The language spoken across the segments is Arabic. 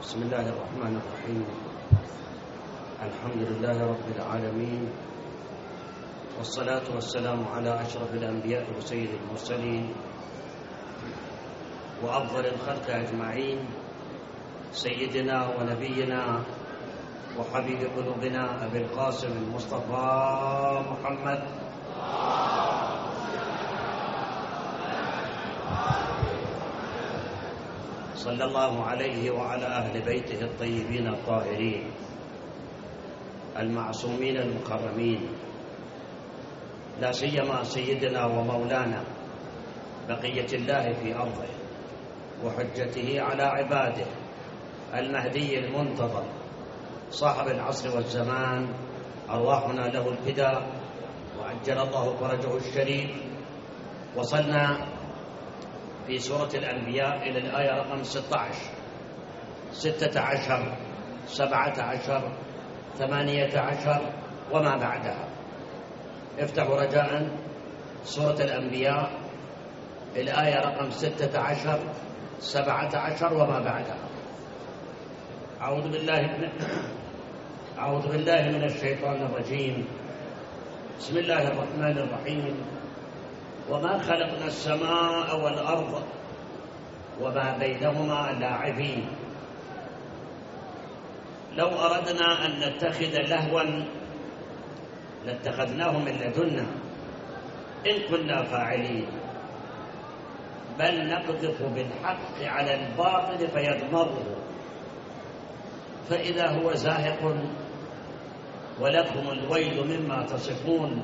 بسم الله الرحمن الرحيم. الحمد لله رب العالمين، والصلاة والسلام على أشرف الأنبياء وسيد المرسلين وأفضل الخلق أجمعين، سيدنا ونبينا وحبيب قلوبنا أبي القاسم المصطفى محمد صلى الله عليه وعلى أهل بيته الطيبين الطاهرين المعصومين المكرمين، لا سيما سيدنا ومولانا بقية الله في أرضه وحجته على عباده المهدي المنتظر صاحب العصر والزمان، أرواحنا له الفداء وعجل الله فرجه الشريف. وصلنا في سورة الأنبياء إلى الآية رقم 16 16 17 18 وما بعدها. افتحوا رجاء سورة الأنبياء الآية رقم 16 17 وما بعدها. أعوذ بالله من الشيطان الرجيم. بسم الله الرحمن الرحيم. وما خلقنا السماء والأرض وما بينهما لاعبين. لو أردنا أن نتخذ لهوا لاتخذناه من لدنا إن كنا فاعلين، بل نقذف بالحق على الباطل فيدمره فإذا هو زاهق ولكم الويل مما تصفون.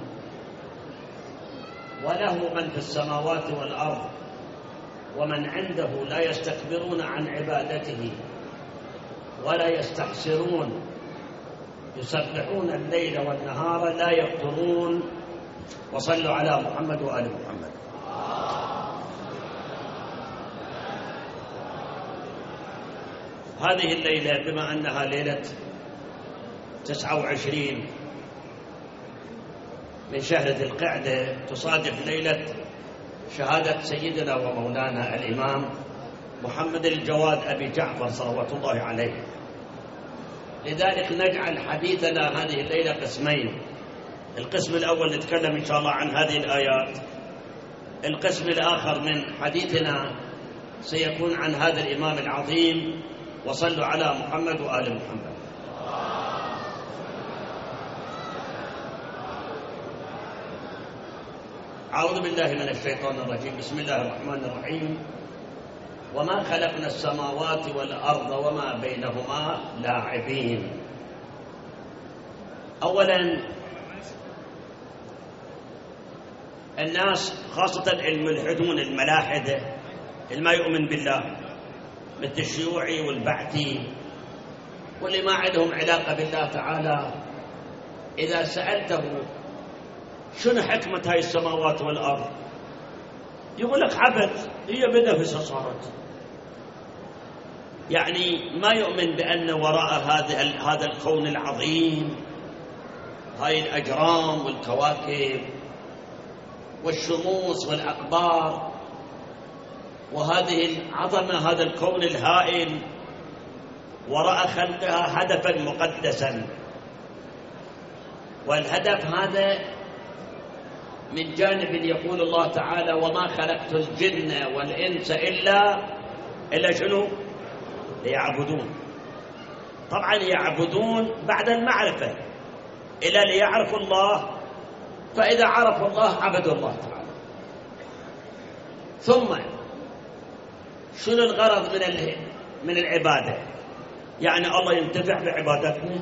وله من في السماوات والأرض ومن عنده لا يستكبرون عن عبادته ولا يستحسرون، يسبحون الليل والنهار لا يفترون. وصلوا على محمد وآل محمد. هذه الليلة بما أنها ليلة 29 من شهر ذي القعدة تصادف ليلة شهادة سيدنا ومولانا الإمام محمد الجواد أبي جعفر صلوات الله عليه، لذلك نجعل حديثنا هذه الليلة قسمين. القسم الأول نتكلم إن شاء الله عن هذه الآيات، القسم الآخر من حديثنا سيكون عن هذا الإمام العظيم. وصلوا على محمد وآل محمد. أعوذ بالله من الشيطان الرجيم. بسم الله الرحمن الرحيم. وما خلقنا السماوات والأرض وما بينهما لاعبين. أولا الناس خاصة الملحدون الملاحدة اللي ما يؤمن بالله مثل الشيوعي والبعثي واللي ما عندهم علاقة بالله تعالى، إذا سألته شنو حكمة هاي السماوات والأرض يقول لك عبث، هي بنفسها صارت. يعني ما يؤمن بأن وراء هذا الكون العظيم هاي الأجرام والكواكب والشموس والأقمار وهذه العظمة، هذا الكون الهائل وراء خلقها هدفا مقدسا. والهدف هذا من جانب يقول الله تعالى وما خلقت الجن والإنس إلا شنو؟ ليعبدون. طبعا يعبدون بعد المعرفة إلى ليعرفوا الله، فإذا عرفوا الله عبدوا الله تعالى. ثم شنو الغرض من العبادة؟ يعني الله ينتفع بعبادتنا،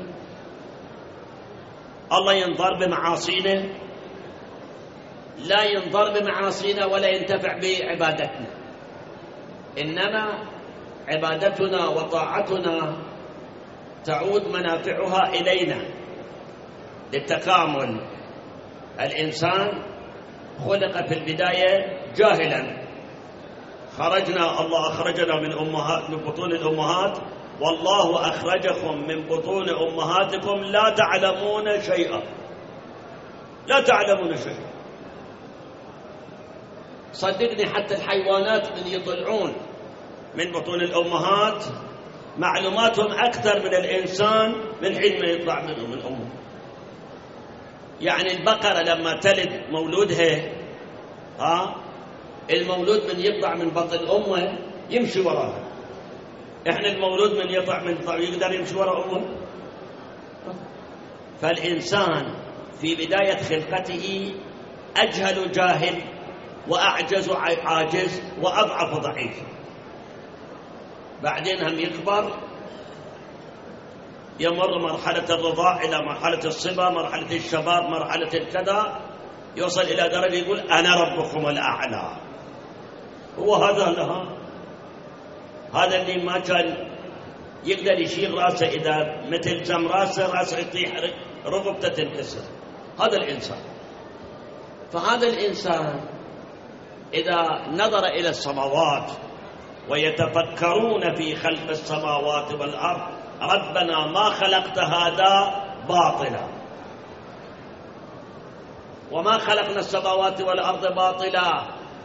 الله ينظر بمعاصينا؟ لا ينظر بمعاصينا ولا ينتفع بعبادتنا، إنما عبادتنا وطاعتنا تعود منافعها إلينا للتكامل. الإنسان خلق في البداية جاهلا، الله أخرجنا من بطون الأمهات، والله أخرجكم من بطون أمهاتكم لا تعلمون شيئا. لا تعلمون شيئا. صدقني حتى الحيوانات من يطلعون من بطون الأمهات معلوماتهم أكثر من الإنسان من حين ما يطلع من أمه. يعني البقرة لما تلد مولودها المولود من يطلع من بطن أمه يمشي وراها. إحنا المولود من يطلع من يقدر يمشي وراء أمه. فالإنسان في بداية خلقته أجهل جاهل وأعجز عاجز وأضعف ضعيف. بعدين هم يكبر، يمر مرحلة الرضاع إلى مرحلة الصبا، مرحلة الشباب، مرحلة الكذا، يوصل إلى درجة يقول أنا ربكم الأعلى. هو هذا اللي ما كان يقدر يشيل راسه، إذا مثل جم راسه يطيح، رقبته تنكسر. هذا الإنسان. فهذا الإنسان إذا نظر إلى السماوات ويتفكرون في خلق السماوات والأرض، ربنا ما خلقت هذا باطلا، وما خلقنا السماوات والأرض باطلا.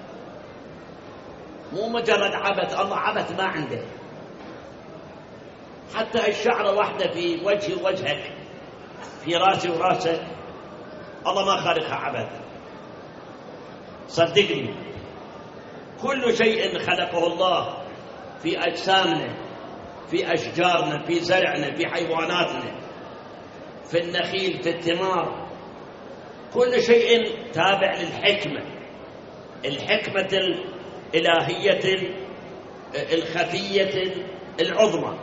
مو مجرد عبث، الله عبث ما عنده. حتى الشعرة واحدة في وجهي ووجهك، في راسي وراسك، الله ما خالقها عبث. صدقني، كل شيء خلقه الله في أجسامنا، في أشجارنا، في زرعنا، في حيواناتنا، في النخيل، في الثمار، كل شيء تابع للحكمة، الحكمة الإلهية الخفية العظمى.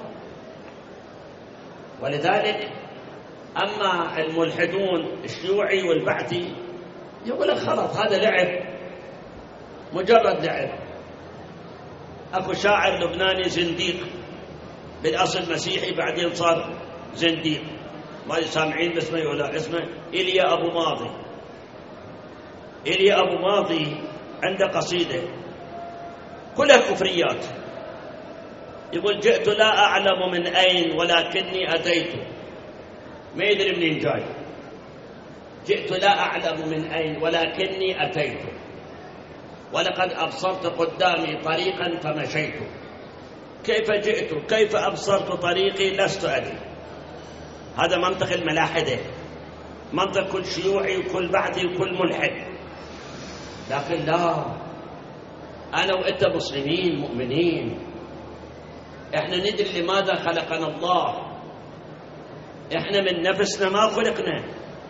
ولذلك أما الملحدون الشيوعي والبعثي يقول لك خلاص هذا لعب، مجرد لعب. أكو شاعر لبناني زنديق، بالأصل مسيحي بعدين صار زنديق، ما سامعين باسمه ولا اسمه، إيليا أبو ماضي. إيليا أبو ماضي عنده قصيدة كلها كفريات، يقول جئت لا أعلم من أين ولكني أتيت، ما يدري منين جاي. جئت لا أعلم من أين ولكني أتيت، ولقد أبصرت قدامي طريقا فمشيت، كيف جئت كيف أبصرت طريقي لست أدري. هذا منطق الملاحدة، منطق كل شيوعي وكل بعثي وكل ملحد. لكن لا، أنا وإنت مسلمين مؤمنين، إحنا ندري لماذا خلقنا الله. إحنا من نفسنا ما خلقنا،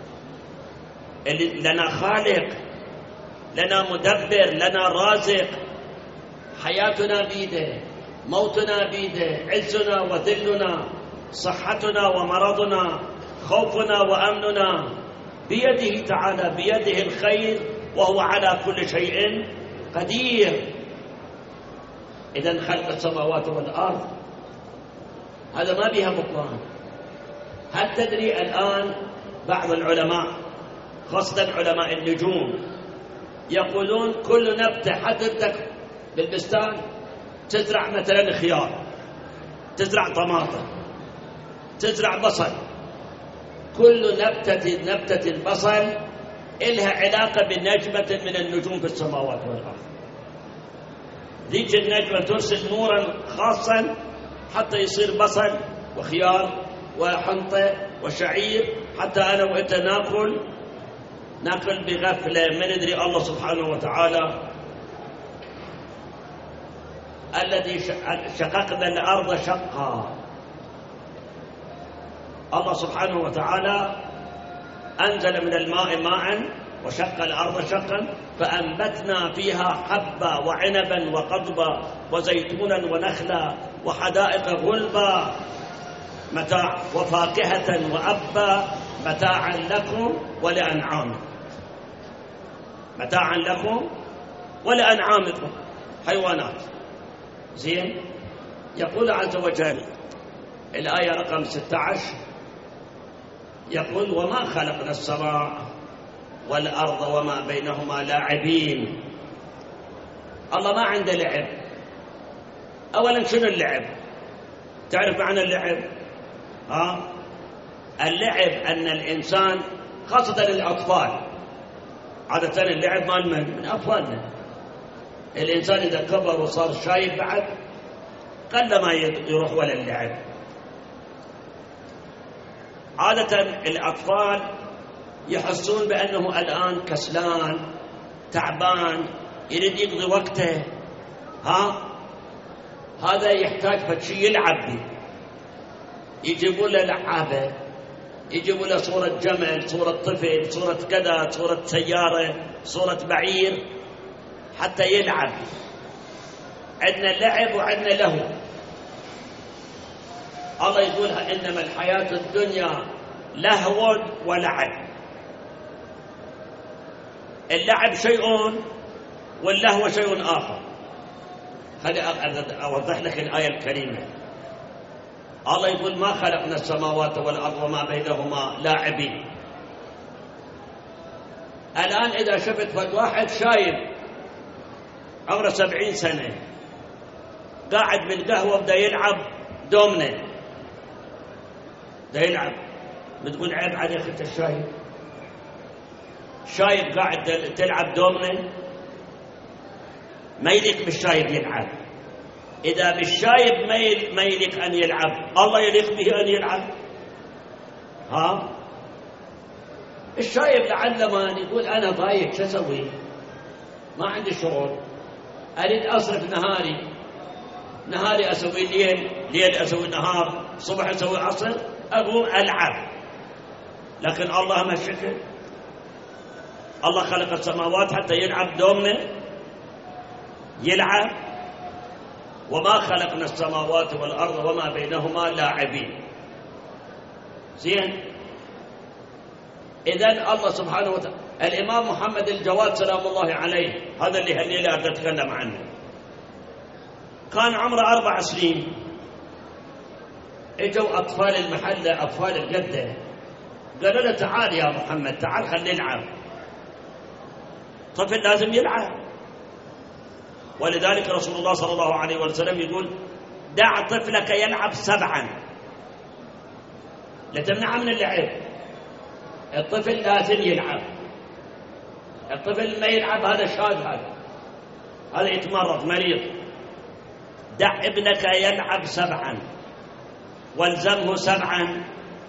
لنا خالق، لنا مدبر، لنا رازق. حياتنا بيده، موتنا بيده، عزنا وذلنا، صحتنا ومرضنا، خوفنا وأمننا بيده تعالى، بيده الخير، وهو على كل شيء قدير. إذن خلق السماوات والأرض هذا ما بيها بطلان. هل تدري الآن بعض العلماء خاصة علماء النجوم يقولون كل نبتة حضرتك بالبستان تزرع مثلا خيار، تزرع طماطم، تزرع بصل، كل نبتة البصل إلها علاقة بنجمة من النجوم في السماوات والأرض. ذيك النجمة ترسل نورا خاصا حتى يصير بصل وخيار وحنطة وشعير، حتى أنا وإنت ناكل بغفلة، ما ندري الله سبحانه وتعالى الذي شققنا الأرض شقا. الله سبحانه وتعالى أنزل من الماء ماء وشق الأرض شقا، فأنبتنا فيها حبا وعنبا وقضبا وزيتونا ونخلا وحدائق غلبا متاع وفاكهة وأبا متاعا لكم ولأنعامكم. متاعا لكم ولأنعامكم، حيوانات. زين. يقول عز وجل الآية رقم 16، يقول وما خلقنا السماء والأرض وما بينهما لاعبين. الله ما عنده لعب. أولا شنو اللعب؟ تعرف معنى اللعب؟ اللعب أن الإنسان خاصة الأطفال، عادة اللعب من أطفالنا. الإنسان إذا كبر وصار شايب بعد قل ما يروح ولا اللعب. عادة الأطفال يحسون بأنه الآن كسلان تعبان يريد يقضي وقته، هذا يحتاج فشي يلعب به. يجيبوا له لعابة، يجيبوا له صورة جمل، صورة طفل، صورة كذا، صورة سيارة، صورة بعير حتى يلعب. عندنا لعب وعندنا لهو. الله يقولها إنما الحياة الدنيا لهو ولعب. اللعب شيء واللهو شيء آخر. خلي أوضح لك الآية الكريمة. الله يقول ما خلقنا السماوات والأرض وما بينهما لاعبين. الآن إذا شفت واحد شايب عمره 70 سنة قاعد بالقهوة بدأ يلعب دومنة، بدأ يلعب، بتقول عيب عليك أنت الشايب؟ شايب قاعد تلعب دومنة؟ ما يليق بالشايب يلعب. إذا بالشايب ما يليق أن يلعب، الله يليق به أن يلعب؟ الشايب لعل ما يقول أنا ضايق شو أسوي؟ ما عندي شغل، أريد أصرف نهاري أسوي ليل أسوي نهار، صبح أسوي عصر، أقوم ألعب. لكن الله ما شكل. الله خلق السماوات حتى يلعب دومنة، يلعب. وما خلقنا السماوات والأرض وما بينهما لاعبين. زين. إذن الله سبحانه وتعالى. الإمام محمد الجواد سلام الله عليه، هذا اللي هالليلة أتكلم عنه، كان عمره 4 سنين. اجوا أطفال المحلة، أطفال الجدة، قالوا له تعال يا محمد، تعال خلينا نلعب. طفل لازم يلعب. ولذلك رسول الله صلى الله عليه وسلم يقول دع طفلك يلعب 7، لا تمنعه من اللعب. الطفل لازم يلعب. الطفل ما يلعب هذا شاذ، هذا يتمرض مريض. دع ابنك يلعب 7 والزمه 7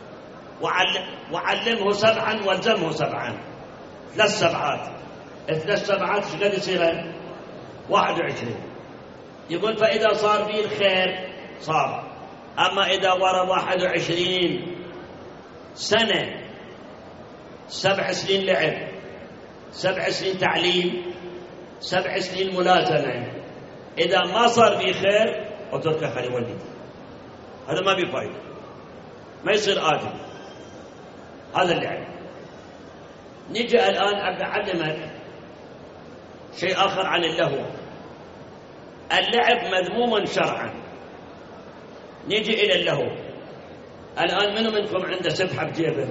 وعلمه 7 والزمه 7. 3 سبعات. 3 سبعات ايش قد يصير؟ 21. يقول فإذا صار فيه الخير صار. أما إذا ورا 21 سنة، 7 سنين لعب، 7 سنين تعليم، 7 سنين ملازمة، إذا ما صار فيه خير اتركه خلي ولدي، هذا ما بفايدة، ما يصير آدم. هذا اللعب. نجي الآن أعلمك شيء آخر عن اللهو. اللعب مذموم شرعا. نجي إلى اللهو. الآن منو منكم عنده سبحة بجيبه؟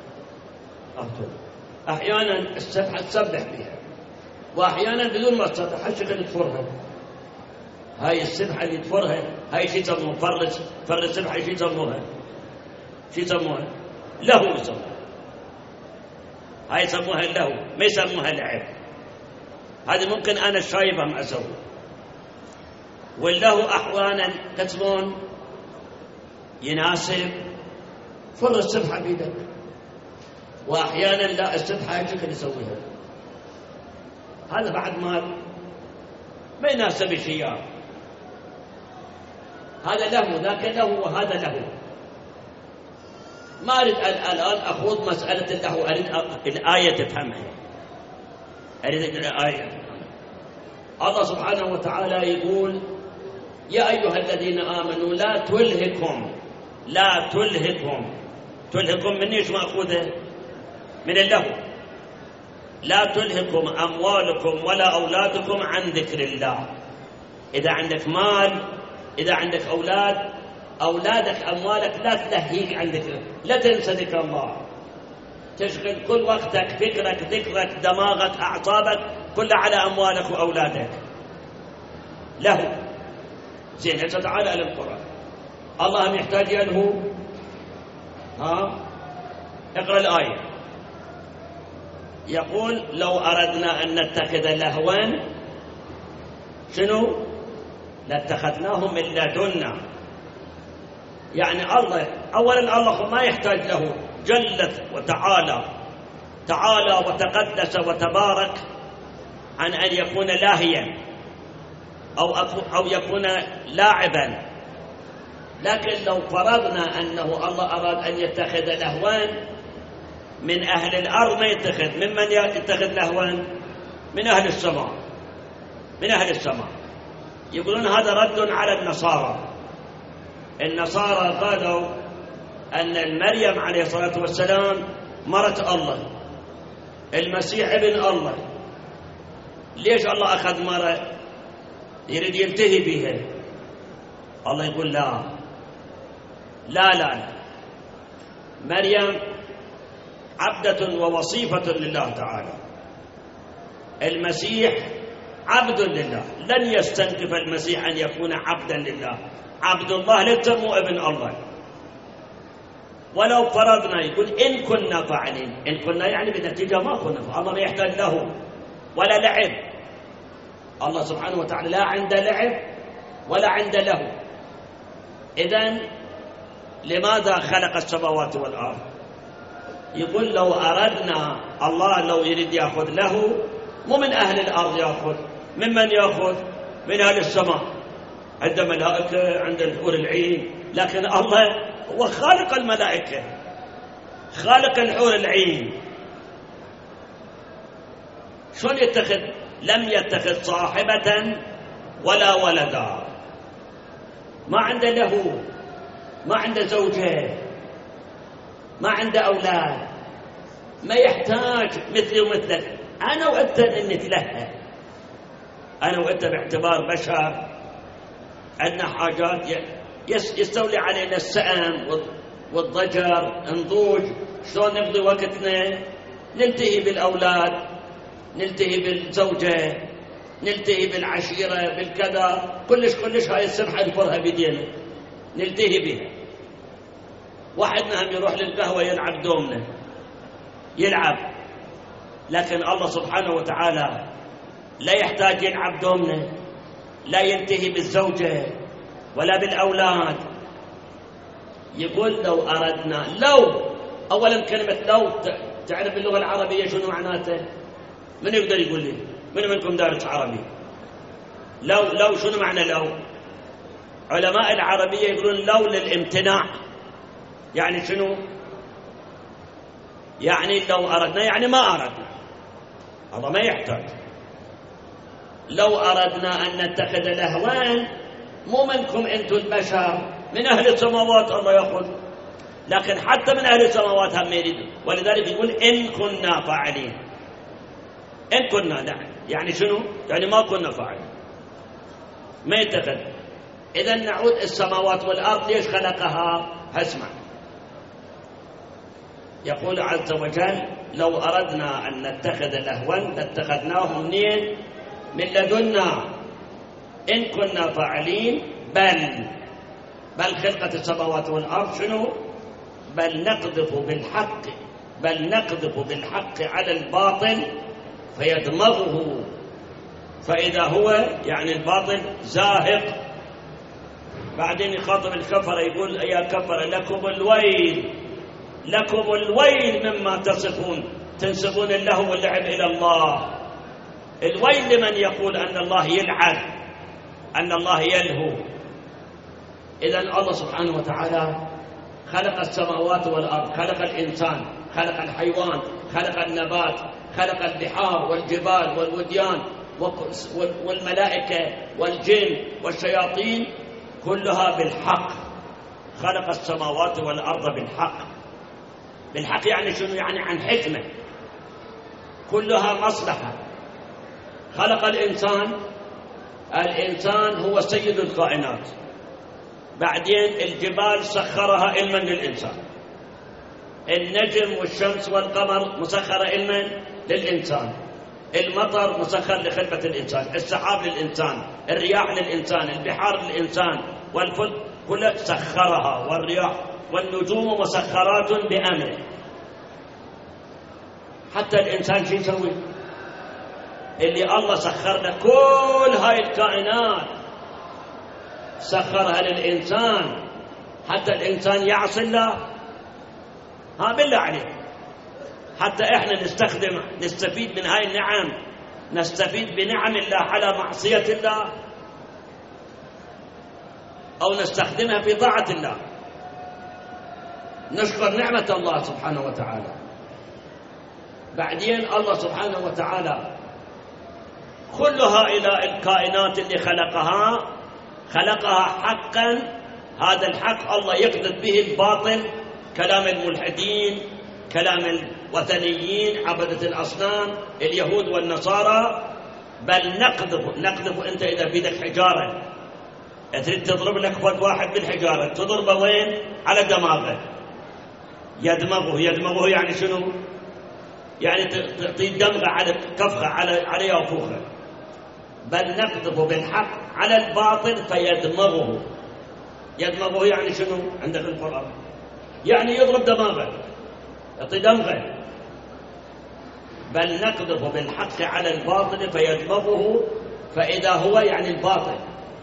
أحيانا السبحة تسبح بها، وأحيانا بدون ما تسبح هالشكل تفرها. هاي السبحة اللي تفرها هاي شو يسموها؟ فرس سبحة شو يسموها؟ لهو يسموها. هاي يسموها اللهو، ما يسموها لعب. هذه ممكن أنا شايفها ما أسوي. واللهو أحيانا كتمون يناسب فر السبحة بيدك، وأحيانا لا، السبحة هيك يسويها. هذا بعد ما يناسب الشيء. هذا له، ذاك له، وهذا له. ما أريد الآن أخوض مسألة اللهو، أريد الآية تفهمها. أريد الآية. الله سبحانه وتعالى يقول يا أيها الذين آمنوا لا تلهكم من إيش مأخوذة؟ من اللهو. لا تلهكم أموالكم ولا أولادكم عن ذكر الله. إذا عندك مال، إذا عندك أولادك أموالك لا تلهيك عن ذكر، لا تنسى ذكر الله. تشغل كل وقتك، فكرك، ذكرك، دماغك، أعصابك كلها على أموالك وأولادك. له زين. هسه تعال إلى القرآن. الله يحتاج يلهو؟ اقرأ الآية. يقول لو أردنا أن نتخذ لهوا شنو لاتخذناهم من لدنا. يعني الله أولا الله ما يحتاج له، جلت وتعالى، تعالى وتقدس وتبارك عن أن يكون لاهيا أو يكون لاعبا. لكن لو فرضنا أنه الله أراد أن يتخذ لهوان من أهل الأرض ما يتخذ. ممن يتخذ لهوان؟ من أهل السماء، من أهل السماء. يقولون هذا رد على النصارى. النصارى قالوا أن مريم عليه الصلاة والسلام مرة الله، المسيح ابن الله. ليش الله أخذ مرة يريد ينتهي بها؟ الله يقول لا لا لا، مريم عبدة ووصيفة لله تعالى، المسيح عبد لله. لن يستنكف المسيح أن يكون عبدا لله، عبد الله ليس مو ابن الله. ولو فرضنا، يقول إن كنا فاعلين، إن كنا يعني بالنتيجة ما كنا، الله ما يحتاج له ولا لعب. الله سبحانه وتعالى لا عنده لعب ولا عنده له. إذن لماذا خلق السماوات والأرض؟ يقول لو أردنا، الله لو يريد يأخذ له، مو من أهل الأرض يأخذ. ممن يأخذ؟ من أهل السماء، عند ملائكة، عند الحور العين. لكن الله هو خالق الملائكة، خالق الحور العين. شلون يتخذ؟ لم يتخذ صاحبة ولا ولدا، ما عنده له، ما عنده زوجة، ما عنده أولاد، ما يحتاج مثلي ومثلك. أنا وأنت نتلهى، أنا وأنت باعتبار بشر عندنا حاجات يستولي علينا السأم والضجر، نضوج. شلون نقضي وقتنا؟ نلتهي بالأولاد، نلتهي بالزوجة، نلتهي بالعشيرة، بالكذا، كلش هاي السبحة نفرها بيدينا نلتهي بها. واحد هم يروح للقهوة يلعب دومنا، يلعب. لكن الله سبحانه وتعالى لا يحتاج يلعب دومنا، لا ينتهي بالزوجة ولا بالأولاد. يقول لو أردنا، لو أولا كلمة لو تعرف اللغة العربية شنو معناته؟ من يقدر يقول لي؟ من منكم دارس عربي؟ لو شنو معنى لو؟ علماء العربية يقولون لو للامتناع. يعني شنو؟ يعني لو أردنا يعني ما أردنا، الله ما يحتاج. لو أردنا أن نتخذ لهوان، مو منكم أنتم البشر، من أهل السماوات الله يأخذ. لكن حتى من أهل السماوات هم يريد. ولذلك يقول إن كنا فاعلين. إن كنا، لا يعني شنو؟ يعني ما كنا فاعلين، ما يتخذ. إذا نعود السماوات والأرض ليش خلقها؟ اسمع، يقول عز وجل لو أردنا أن نتخذ لهوا لاتخذناه منين؟ من لدنا إن كنا فاعلين. بل خلقت السماوات والأرض شنو؟ بل نقذف بالحق على الباطل فيدمغه فإذا هو، يعني الباطل، زاهق. بعدين يخاطب الكفر يقول يا كفر لكم الويل مما تصفون، تنسبون اللهو واللعب إلى الله. الويل لمن يقول أن الله يلعب، أن الله يلهو. إذن الله سبحانه وتعالى خلق السماوات والأرض، خلق الإنسان، خلق الحيوان، خلق النبات، خلق البحار والجبال والوديان والملائكة والجن والشياطين، كلها بالحق. خلق السماوات والأرض بالحق يعني شنو؟ يعني عن حكمة، كلها مصلحة. خلق الإنسان هو سيد الكائنات. بعدين الجبال سخرها علما للإنسان، النجم والشمس والقمر مسخرة علما للإنسان، المطر مسخر لخدمة الإنسان، السحاب للإنسان، الرياح للإنسان، البحار للإنسان، والفلك كلها سخرها، والرياح والنجوم مسخرات بأمره. حتى الإنسان شو يسوي؟ اللي الله سخر له كل هاي الكائنات سخرها للإنسان حتى الإنسان يعصي الله. بالله عليك، حتى إحنا نستفيد من هاي النعم، نستفيد بنعم الله على معصية الله، أو نستخدمها في طاعة الله، نشكر نعمة الله سبحانه وتعالى. بعدين الله سبحانه وتعالى كل هؤلاء الكائنات اللي خلقها حقا، هذا الحق الله يقذف به الباطل، كلام الملحدين، كلام الوثنيين، عبدة الأصنام، اليهود والنصارى. بل نقذف أنت إذا بيدك حجارة تريد تضرب لك فد واحد بالحجارة، تضربه وين؟ على دماغه، يدمغه يعني شنو؟ يعني تعطي دمغة على كفخة على يافوخه. بل نقذف بالحق على الباطل فيدمغه. يدمغه يعني شنو عندك القرآن؟ يعني يضرب دماغه، يعطي دمغه. بل نقذف بالحق على الباطل فيدمغه فإذا هو يعني الباطل،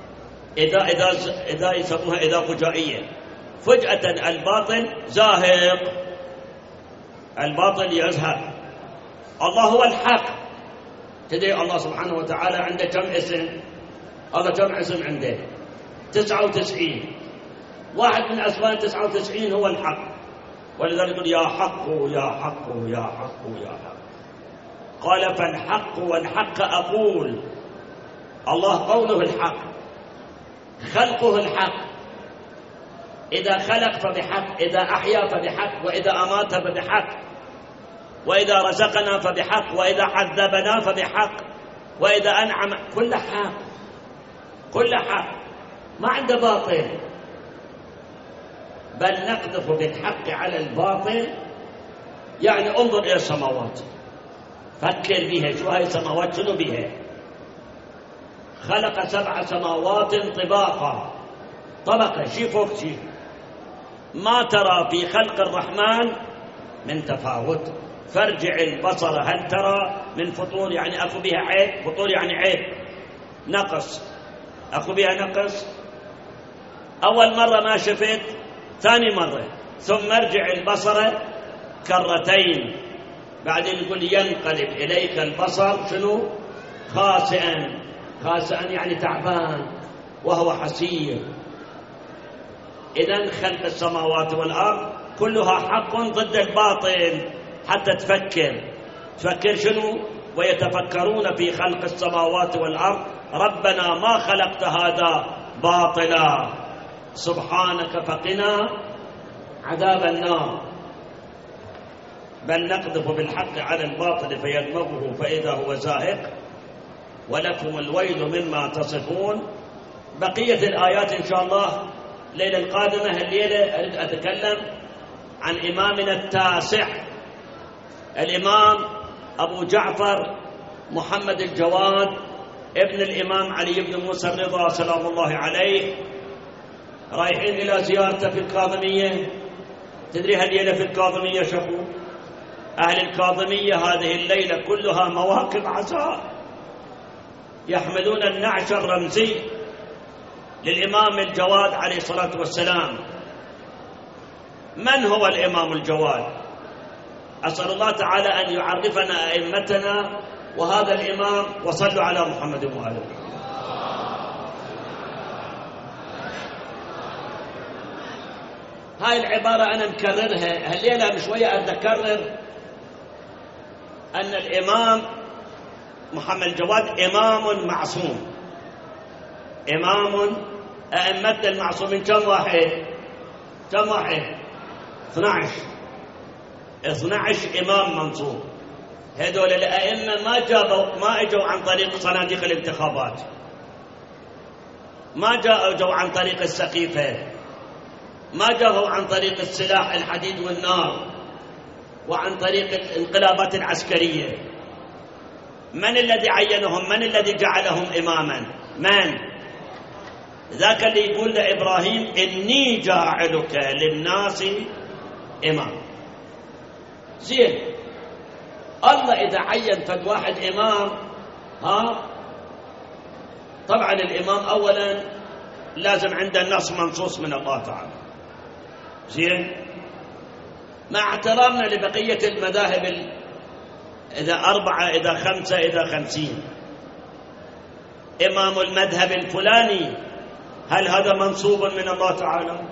إذا يسموها إذا فجائية، فجأة الباطل زاهق، الباطل يزهق. الله هو الحق. تدري الله سبحانه وتعالى عنده كم اسم؟ الله كم اسم عنده؟ 99. واحد من أسماء 99 هو الحق. ولذلك يقول يا حق يا حق يا حق يا حق. قال فالحق والحق أقول. الله قوله الحق، خلقه الحق. إذا خلق فبحق، إذا أحيا فبحق، وإذا أمات فبحق، وإذا رزقنا فبحق، وإذا عذبنا فبحق، وإذا أنعم، كل حق، كل حق، ما عنده باطل. بل نقذف بالحق على الباطل. يعني انظر إلى السماوات، فكر بها، شو هاي السماوات شنو بها؟ خلق 7 سماوات طباقا، طبقة شي فوق شي، ما ترى في خلق الرحمن من تفاوت. فارجع البصر هل ترى من فطور، يعني أكو بها عيب، فطور يعني عيب، نقص، أكو بها نقص. أول مرة ما شفت، ثاني مرة، ثم ارجع البصر كرتين. بعدين يقول ينقلب إليك البصر شنو؟ خاسئا. خاسئا يعني تعبان وهو حسير. إذن خلق السماوات والأرض كلها حق ضد الباطل. حتى تفكر شنو؟ ويتفكرون في خلق السماوات والأرض ربنا ما خلقت هذا باطلا سبحانك فقنا عذاب النار. بل نقذف بالحق على الباطل فيدمغه فإذا هو زاهق ولكم الويل مما تصفون. بقية الآيات إن شاء الله الليلة القادمة. الليلة أريد أتكلم عن إمامنا التاسع، الإمام أبو جعفر محمد الجواد ابن الإمام علي بن موسى الرضا سلام الله عليه. رايحين إلى زيارته في الكاظمية. تدري هالليلة في الكاظمية شكو أهل الكاظمية هذه الليلة كلها مواقف عزاء، يحملون النعش الرمزي للإمام الجواد عليه الصلاة والسلام. من هو الإمام الجواد؟ أسأل الله تعالى أن يعرفنا أئمتنا وهذا الإمام. وصلوا على محمد وآله. هاي العبارة أنا مكررها هالليلة بشوية، أتكرر أن الإمام محمد الجواد إمام معصوم. إمام أئمتنا المعصومين كم واحد؟ 12 إمام منصوب. هذول الأئمة ما اجوا عن طريق صناديق الانتخابات، ما جاءوا عن طريق السقيفة، ما جاءوا عن طريق السلاح الحديد والنار وعن طريق الانقلابات العسكرية. من الذي عينهم؟ من الذي جعلهم إماما؟ من؟ ذاك اللي يقول لإبراهيم إني جاعلك للناس إمام. زين، الله إذا عين فد واحد إمام، طبعا الإمام أولا لازم عنده نص منصوص من الله تعالى. زين، مع احترامنا لبقية المذاهب، إذا 4 إذا 5 إذا 50، إمام المذهب الفلاني هل هذا منصوب من الله تعالى؟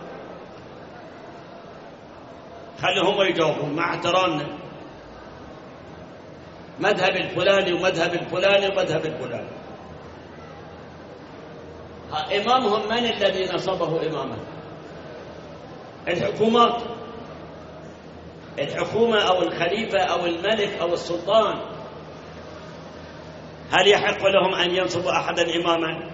خليهم يجاوبون مع احترامنا. مذهب الفلاني ومذهب الفلاني ومذهب الفلاني، إمامهم من الذي نصبه إماما؟ الحكومات، الحكومة أو الخليفة أو الملك أو السلطان، هل يحق لهم أن ينصبوا أحدا إماما؟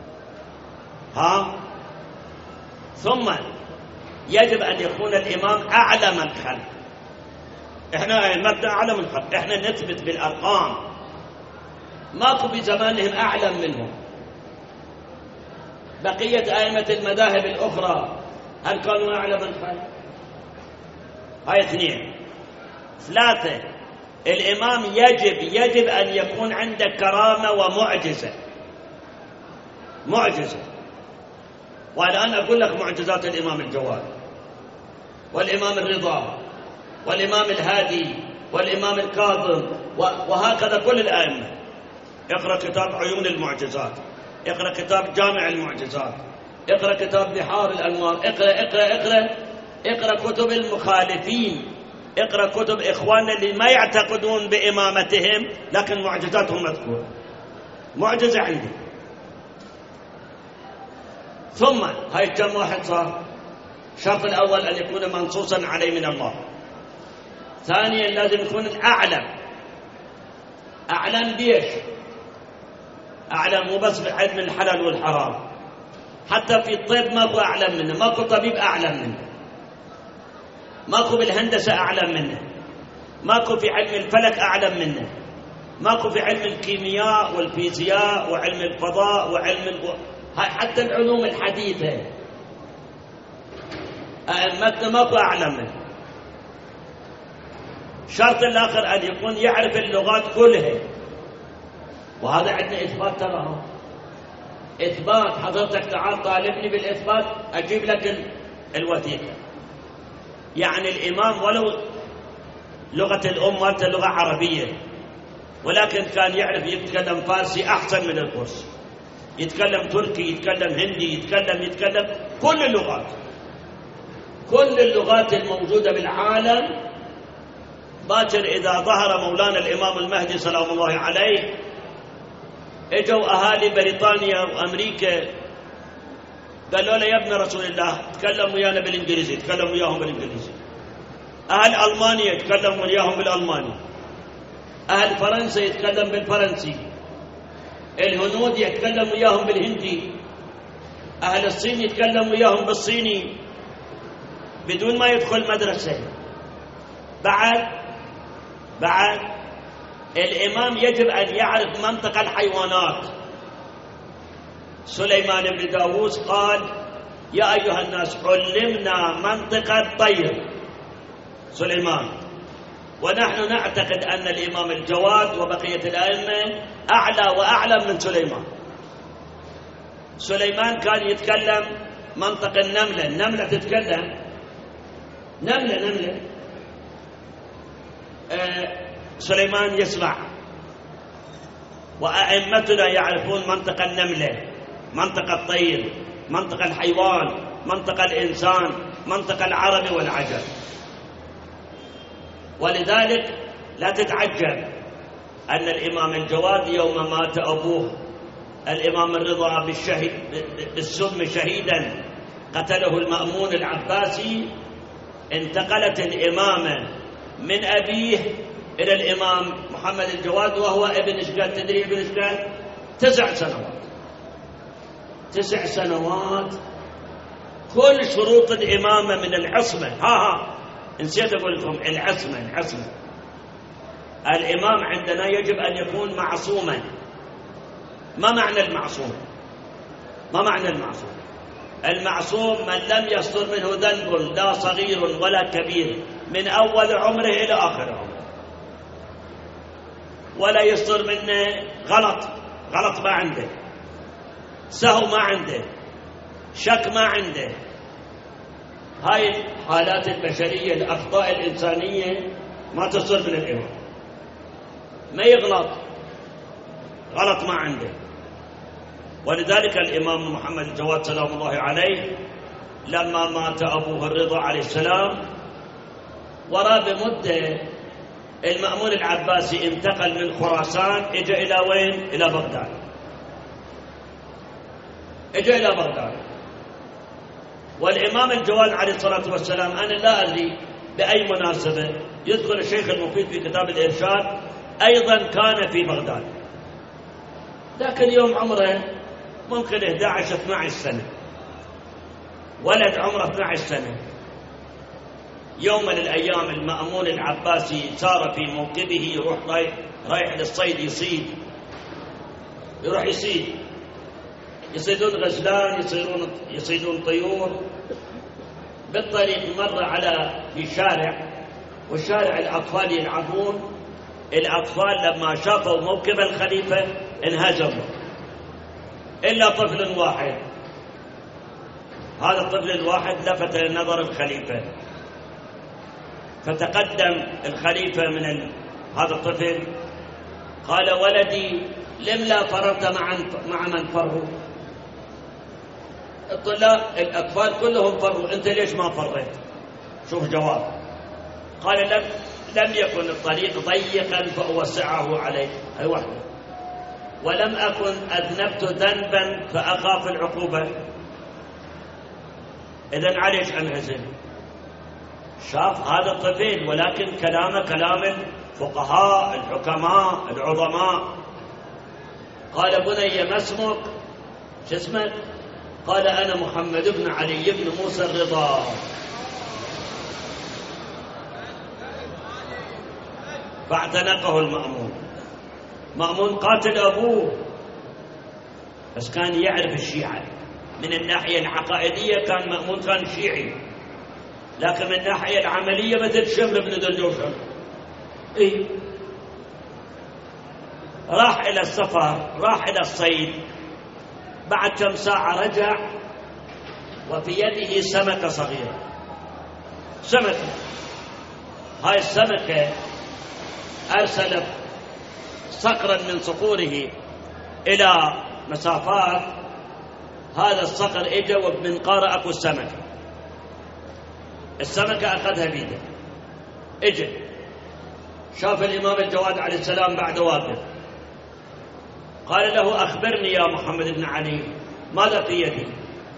ثم يجب أن يكون الإمام أعلم الخلق. إحنا أئمتنا أعلم الخلق، إحنا نثبت بالأرقام، ماكو بزمانهم أعلم منهم. بقية أئمة المذاهب الأخرى هل كانوا أعلم الخلق؟ هاي 2. 3، الإمام يجب أن يكون عنده كرامة ومعجزة. معجزة. والآن أقول لك معجزات الإمام الجواد والإمام الرضا والإمام الهادي والإمام الكاظم وهكذا كل الأئمة. اقرأ كتاب عيون المعجزات، اقرأ كتاب جامع المعجزات، اقرأ كتاب بحار الأنوار، اقرأ كتب المخالفين، اقرأ كتب إخواننا اللي ما يعتقدون بإمامتهم لكن معجزاتهم مذكورة. معجزة عندي. ثم هاي كم واحد صار؟ الشرط الأول أن يكون منصوصا عليه من الله. ثانيا لازم يكون الأعلم. أعلم بيش؟ أعلم مو بس بعلم الحلال والحرام، حتى في الطب ماكو أعلم منه، ماكو طبيب أعلم منه، ماكو بالهندسة أعلم منه، ماكو في علم الفلك أعلم منه، ماكو في علم الكيمياء والفيزياء وعلم الفضاء وعلم حتى العلوم الحديثة أئمتنا ماكو أعلم منه. الشرط الآخر أن يكون يعرف اللغات كلها، وهذا عندنا إثبات. ترى إثبات، حضرتك تعال طالبني بالإثبات أجيب لك الوثيقة. يعني الإمام ولو لغة الأم مالته لغة عربية، ولكن كان يعرف يتكلم فارسي أحسن من الفرس، يتكلم تركي، يتكلم هندي، يتكلم كل اللغات، كل اللغات الموجودة بالعالم. باكر إذا ظهر مولانا الإمام المهدي سلام الله عليه، اجوا أهالي بريطانيا وأمريكا قالوا له يا ابن رسول الله تكلم ويانا بالإنجليزي، تكلم وياهم بالإنجليزي. أهل ألمانيا يتكلم وياهم بالألماني، أهل فرنسا يتكلم بالفرنسي، الهنود يتكلم وياهم بالهندي، أهل الصين يتكلم وياهم بالصيني بدون ما يدخل مدرسة. بعد الإمام يجب أن يعرف منطق الحيوانات. سليمان بن داوود قال يا أيها الناس علمنا منطق الطير. سليمان، ونحن نعتقد أن الإمام الجواد وبقية الأئمة أعلى وأعلم من سليمان. سليمان كان يتكلم منطق النملة، النملة تتكلم، نملة سليمان يسمع. وأئمتنا يعرفون منطق النملة، منطق الطير، منطق الحيوان، منطق الإنسان، منطق العربي والعجم. ولذلك لا تتعجب أن الإمام الجواد يوم مات أبوه الإمام الرضا بالسم شهيدا قتله المأمون العباسي، انتقلت الإمامة من أبيه إلى الإمام محمد الجواد وهو ابن إشقال. تدري ابن إشقال 9 سنوات، 9 سنوات كل شروط الإمامة من العصمة. نسيت أقول لكم العصمة. الإمام عندنا يجب أن يكون معصوما. ما معنى المعصوم؟ المعصوم من لم يصدر منه ذنب لا صغير ولا كبير من أول عمره إلى آخر عمره، ولا يصدر منه غلط ما عنده، سهو ما عنده، شك ما عنده. هاي الحالات البشرية، الأخطاء الإنسانية ما تصدر من الإمام، ما يغلط، غلط ما عنده. ولذلك الإمام محمد الجواد سلام الله عليه لما مات أبوه الرضا عليه السلام، وراء بمدة المأمون العباسي انتقل من خراسان، اجى إلى وين؟ إلى بغداد. اجى إلى بغداد. والإمام الجواد عليه الصلاة والسلام أنا لا أدري بأي مناسبة يذكر الشيخ المفيد في كتاب الإرشاد أيضا كان في بغداد، لكن يوم عمره ممكن 11-12 سنة، ولد عمره 12 سنة. يوم من الأيام المأمون العباسي سار في موكبه، يروح رايح للصيد، يروح يصيدون غزلان، يصيدون طيور. بالطريق مر على في شارع، والشارع الأطفال يلعبون. الأطفال لما شافوا موكب الخليفة انهزموا إلا طفل واحد. هذا الطفل الواحد لفت نظر الخليفة، فتقدم الخليفة من هذا الطفل قال: ولدي لم لا فررت مع من فروا؟ الأطفال كلهم فروا، أنت ليش ما فريت؟ شوف جواب. قال: لم يكن الطريق ضيقا فأوسعه عليه، هي واحدة، ولم أكن أذنبت ذنبا فأخاف العقوبة، إذن عليش أنهزم. شاف هذا الطفل، ولكن كلامه كلام الفقهاء الحكماء العظماء. قال: بني ما اسمك؟ شو اسمك؟ قال: أنا محمد بن علي بن موسى الرضا. فاعتنقه المأمون. مأمون قاتل أبوه، بس كان يعرف الشيعة من الناحية العقائدية، كان مأمون كان شيعي، لكن من الناحية العملية مثل شمر بن ذو الجوشن. راح إلى السفر، راح إلى الصيد. بعد كم ساعة رجع وفي يده سمكة صغيرة، سمكة. هاي السمكة أرسل صقرا من صقوره إلى مسافات، هذا الصقر إجا وبمنقار أكو السمكة أخذها بيده. إجا شاف الإمام الجواد عليه السلام بعد واقف، قال له: أخبرني يا محمد بن علي، ماذا في يدي؟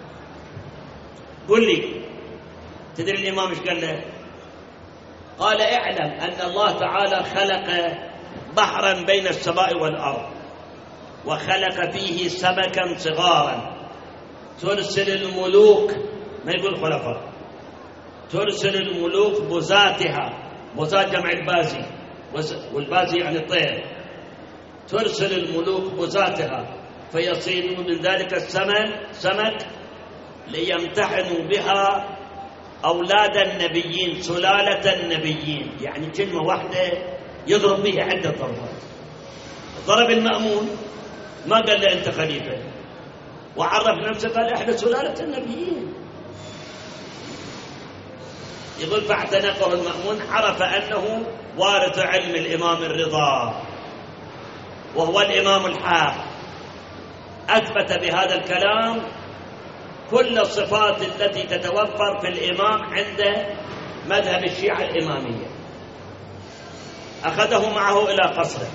قل لي. تدري الإمام ايش قال له؟ قال: اعلم أن الله تعالى خلق بحرا بين السماء والأرض، وخلق فيه سمكا صغارا ترسل الملوك، ما يقول خلفاء، ترسل الملوك بزاتها، بزات جمع البازي، والبازي يعني الطير، ترسل الملوك بزاتها فيصيدون من ذلك سمك ليمتحنوا بها أولاد النبيين، سلالة النبيين. يعني كلمة واحدة يضرب بها عدة ضربات. ضرب المأمون، ما قال له أنت خليفة، وعرف نفسه قال: إحنا سلالة النبيين. يقول: فاعتنقه المأمون، عرف أنه وارث علم الإمام الرضا وهو الإمام الحق. أثبت بهذا الكلام كل الصفات التي تتوفر في الإمام عند مذهب الشيعة الإمامية. أخذه معه إلى قصره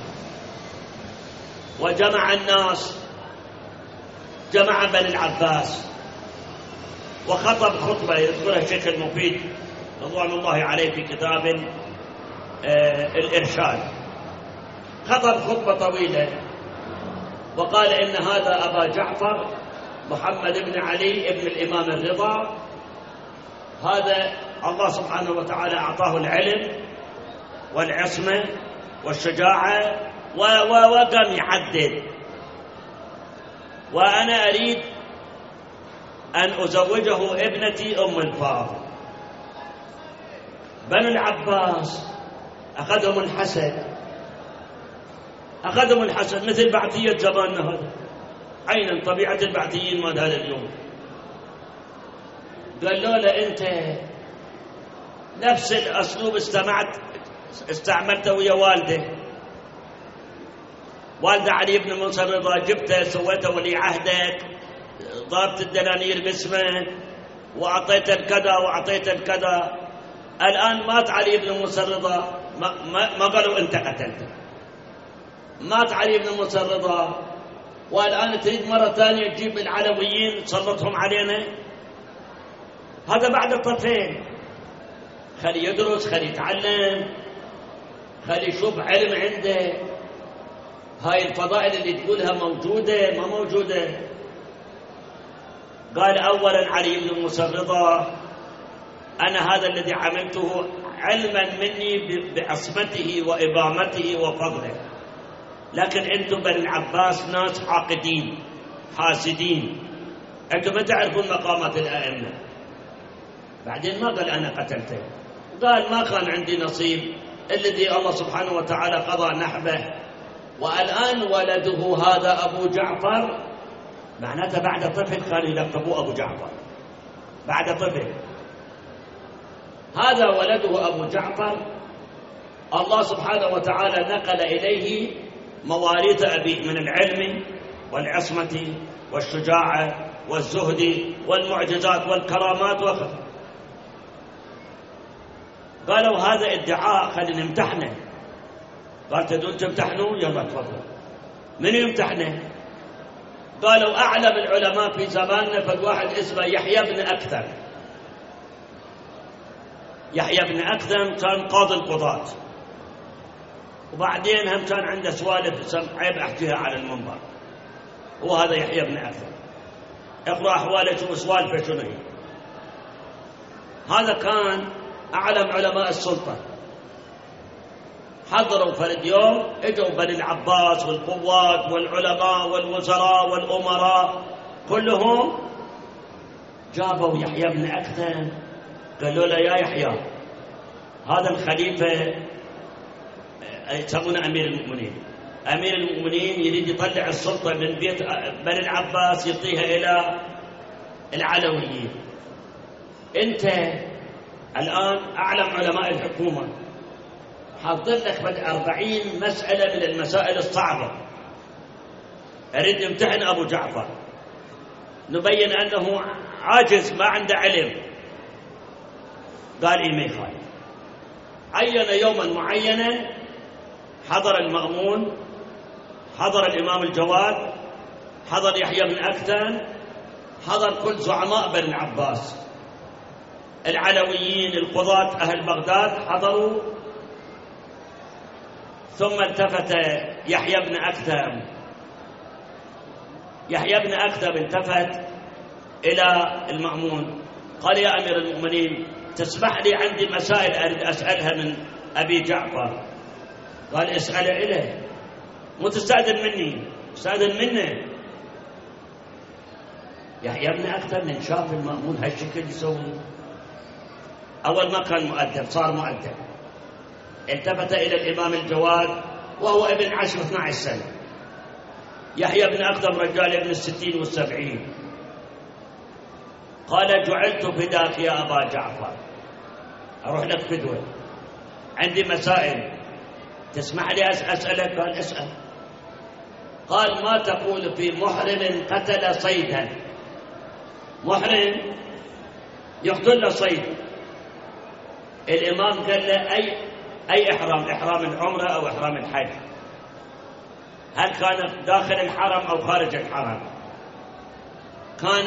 وجمع الناس، جمع بني العباس، وخطب خطبة يذكرها الشيخ المفيد رضوان الله عليه في كتاب الإرشاد. خطب خطبة طويلة وقال: إن هذا أبا جعفر محمد بن علي ابن الإمام الرضا، هذا الله سبحانه وتعالى أعطاه العلم والعصمة والشجاعة، وقام يحدد. وأنا أريد أن أزوجه ابنتي أم الفاضل. بنو العباس أخذهم الحسد، مثل بعثية زماننا هذا. عينا طبيعة البعثيين ما هذا اليوم، قالوا له أنت نفس الأسلوب استعملته ويا والده علي بن موسى الرضا، جبته سويته ولي عهدك، ضربت الدنانير باسمه وأعطيته الكذا وأعطيته الكذا. الآن مات علي بن موسى الرضا، ما قالوا أنت قتلته، مات علي بن موسى الرضا، والآن تريد مرة ثانية تجيب العلويين تسلطهم علينا؟ هذا بعد الطرفين. خلي يدرس، خلي يتعلم، خلي يشوف علم عنده. هاي الفضائل اللي تقولها موجودة ما موجودة؟ قال أولا علي بن موسى الرضا أنا هذا الذي عملته علما مني بعصمته وإمامته وفضله، لكن أنتم بني العباس ناس حاقدين حاسدين، أنتم ما تعرفون مقامات الأئمة. بعدين ما قال أنا قتلته، قال ما كان عندي نصيب، الذي الله سبحانه وتعالى قضى نحبه، والآن ولده هذا أبو جعفر، معناته بعد طفل كانوا يلقبوه أبو جعفر، بعد طفل هذا ولده أبو جعفر. الله سبحانه وتعالى نقل إليه مواريث أبيه من العلم والعصمة والشجاعة والزهد والمعجزات والكرامات قالوا هذا ادعاء، خلينا نمتحنه. قال تدون تمتحنوا؟ يلا تفضلوا. من يمتحنه؟ قالوا أعلم العلماء في زماننا، فالواحد اسمه يحيى بن أكثم. يحيى بن أكثم كان قاضي القضاة، وبعدين هم كان عنده سوالف عيب أحكيها على المنبر. هو هذا يحيى بن أكثم، اقرأ أحواله شوف سوالفه شنو هي. هذا كان أعلم علماء السلطة. حضروا فرد يوم اجوا بني العباس والقوات والعلماء والوزراء والأمراء كلهم، جابوا يحيى بن أكثم قالوا له يا يحيى هذا الخليفة يسمونه أمير المؤمنين، أمير المؤمنين يريد يطلع السلطة من بيت بني العباس يعطيها إلى العلويين. أنت الآن أعلم علماء الحكومة، حاضر لك بعد 40 مسألة من المسائل الصعبة، أريد نمتحن أبو جعفر، نبين أنه عاجز ما عنده علم. قال إيه ما يخالف. عين يوما معينا، حضر المأمون، حضر الإمام الجواد، حضر يحيى بن أكثم، حضر كل زعماء بني العباس، العلويين القضاة أهل بغداد حضروا. ثم التفت يحيى بن أكثم، يحيى بن أكثم التفت إلى المأمون قال يا أمير المؤمنين تسمح لي عندي مسائل أريد أسألها من أبي جعفر. قال اسأل إليه، مو تستأذن مني، استأذن منه. يحيى بن أكثم من شاف المأمون هالشكل يسوي، أول ما كان مؤدب صار مؤدب، التفت إلى الإمام الجواد وهو ابن 10-12 سنة. يحيى بن أكثم رجال ابن 60 و70. قال جعلت فداك يا أبا جعفر، أروح لك فدوة، عندي مسائل تسمح لي أسألك؟ قال اسأل. قال ما تقول في محرم قتل صيدا؟ محرم يقتل له صيد، الإمام قال له أي إحرام؟ إحرام العمرة أو إحرام الحج؟ هل كان داخل الحرم أو خارج الحرم؟ كان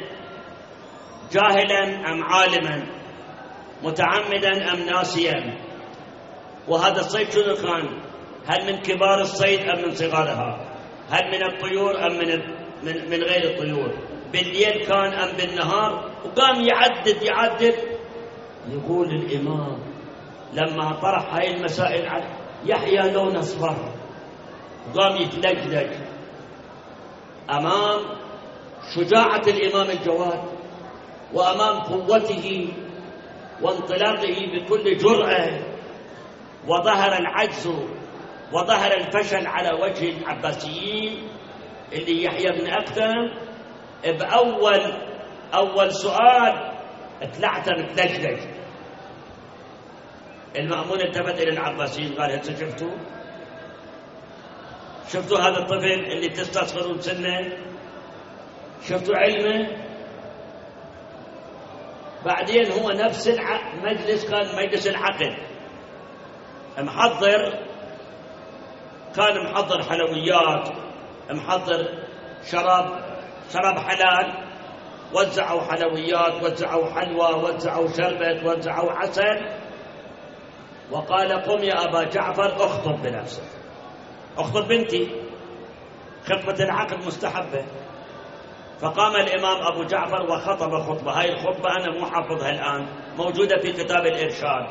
جاهلا أم عالما؟ متعمدا أم ناسيا؟ وهذا الصيد شنو كان؟ هل من كبار الصيد أم من صغارها؟ هل من الطيور أم من غير الطيور؟ بالليل كان أم بالنهار؟ وقام يعدد. يقول الإمام لما طرح هاي المسائل على يحيى لون أصفر، وقام يتلجلج أمام شجاعة الإمام الجواد وأمام قوته وانطلاقه بكل جرأة، وظهر العجز وظهر الفشل على وجه العباسيين. اللي يحيى بن أكثم بأول سؤال تلعثم تلجلج. المأمون التفت إلى العباسيين قال: هسه شفتوا هذا الطفل اللي تستصغرون سنه؟ شفتوا علمه؟ بعدين هو نفس مجلس كان مجلس العقد، كان محضر حلويات، محضر شراب حلال، وزعوا حلويات، وزعوا حلوى، وزعوا شربت، وزعوا عسل، وقال: قم يا أبا جعفر اخطب بنفسك، اخطب بنتي، خطبة العقد مستحبة. فقام الإمام أبو جعفر وخطب خطبة. هاي الخطبة أنا مو حافظها الآن، موجودة في كتاب الإرشاد.